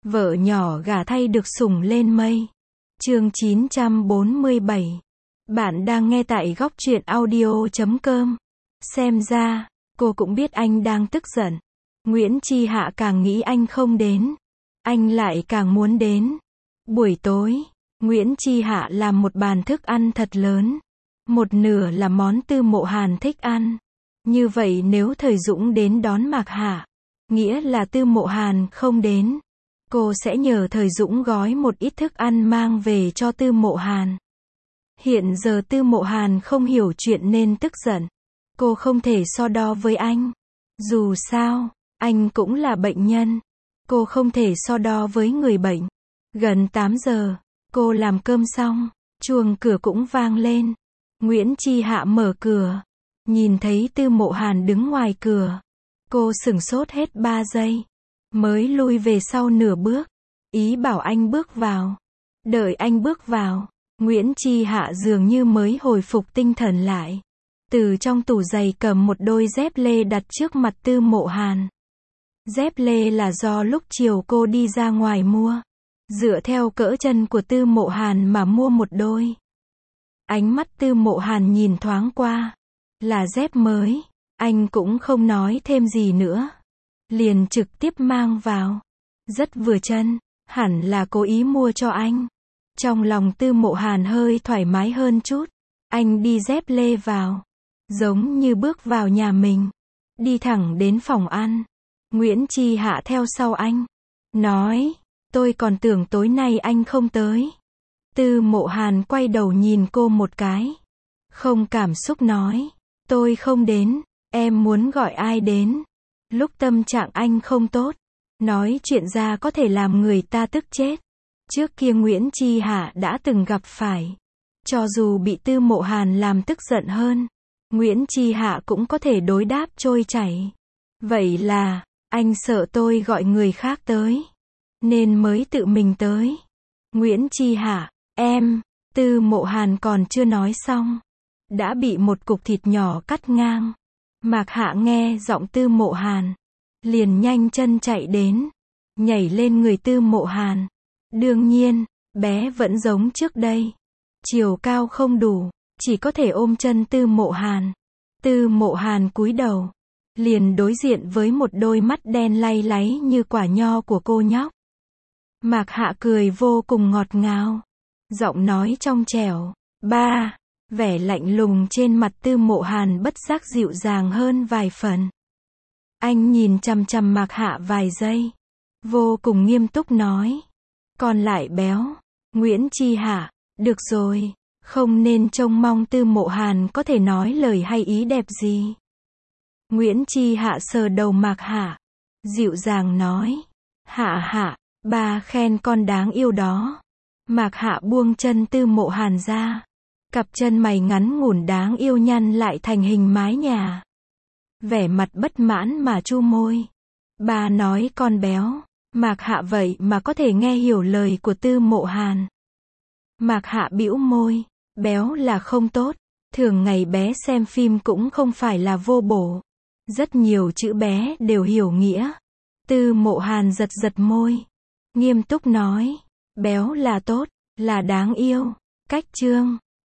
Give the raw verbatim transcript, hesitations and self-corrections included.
Vợ nhỏ gả thay được sủng lên mây. Chương chín trăm bốn mươi bảy. Bạn đang nghe tại góc truyện audio chấm com. Xem ra, cô cũng biết anh đang tức giận. Nguyễn Chi Hạ càng nghĩ anh không đến, anh lại càng muốn đến. Buổi tối, Nguyễn Chi Hạ làm một bàn thức ăn thật lớn. Một nửa là món Tư Mộ Hàn thích ăn. Như vậy nếu Thời Dũng đến đón Mạc Hạ, nghĩa là Tư Mộ Hàn không đến. Cô sẽ nhờ Thời Dũng gói một ít thức ăn mang về cho Tư Mộ Hàn. Hiện giờ Tư Mộ Hàn không hiểu chuyện nên tức giận. Cô không thể so đo với anh. Dù sao, anh cũng là bệnh nhân. Cô không thể so đo với người bệnh. Gần tám giờ, cô làm cơm xong, chuông cửa cũng vang lên. Nguyễn Chi Hạ mở cửa, nhìn thấy Tư Mộ Hàn đứng ngoài cửa. Cô sửng sốt hết ba giây, mới lui về sau nửa bước, ý bảo anh bước vào. Đợi anh bước vào, Nguyễn Chi Hạ dường như mới hồi phục tinh thần lại. Từ trong tủ giày cầm một đôi dép lê đặt trước mặt Tư Mộ Hàn. Dép lê là do lúc chiều cô đi ra ngoài mua. Dựa theo cỡ chân của Tư Mộ Hàn mà mua một đôi. Ánh mắt Tư Mộ Hàn nhìn thoáng qua. Là dép mới. Anh cũng không nói thêm gì nữa. Liền trực tiếp mang vào. Rất vừa chân. Hẳn là cố ý mua cho anh. Trong lòng Tư Mộ Hàn hơi thoải mái hơn chút. Anh đi dép lê vào. Giống như bước vào nhà mình. Đi thẳng đến phòng ăn. Nguyễn Chi Hạ theo sau anh. Nói, tôi còn tưởng tối nay anh không tới. Tư Mộ Hàn quay đầu nhìn cô một cái. Không cảm xúc nói. Tôi không đến, em muốn gọi ai đến. Lúc tâm trạng anh không tốt, nói chuyện ra có thể làm người ta tức chết. Trước kia Nguyễn Chi Hạ đã từng gặp phải. Cho dù bị Tư Mộ Hàn làm tức giận hơn, Nguyễn Chi Hạ cũng có thể đối đáp trôi chảy. Vậy là, anh sợ tôi gọi người khác tới, nên mới tự mình tới. Nguyễn Chi Hạ, em, Tư Mộ Hàn còn chưa nói xong, đã bị một cục thịt nhỏ cắt ngang. Mạc Hạ nghe giọng Tư Mộ Hàn, liền nhanh chân chạy đến, nhảy lên người Tư Mộ Hàn. Đương nhiên, bé vẫn giống trước đây. Chiều cao không đủ, chỉ có thể ôm chân Tư Mộ Hàn. Tư Mộ Hàn cúi đầu, liền đối diện với một đôi mắt đen lay láy như quả nho của cô nhóc. Mạc Hạ cười vô cùng ngọt ngào, giọng nói trong trẻo. Ba, vẻ lạnh lùng trên mặt Tư Mộ Hàn bất giác dịu dàng hơn vài phần. Anh nhìn chằm chằm Mạc Hạ vài giây, vô cùng nghiêm túc nói. Còn lại béo. Nguyễn Chi Hạ, được rồi, không nên trông mong Tư Mộ Hàn có thể nói lời hay ý đẹp gì. Nguyễn Chi Hạ sờ đầu Mạc Hạ, dịu dàng nói. Hạ Hạ, ba khen con đáng yêu đó. Mạc Hạ buông chân Tư Mộ Hàn ra. Cặp chân mày ngắn ngủn đáng yêu nhăn lại thành hình mái nhà. Vẻ mặt bất mãn mà chu môi. Ba nói con béo. Mạc Hạ vậy mà có thể nghe hiểu lời của Tư Mộ Hàn. Mạc Hạ bĩu môi. Béo là không tốt. Thường ngày bé xem phim cũng không phải là vô bổ. Rất nhiều chữ bé đều hiểu nghĩa. Tư Mộ Hàn giật giật môi. Nghiêm túc nói. Béo là tốt, là đáng yêu. Cách chương.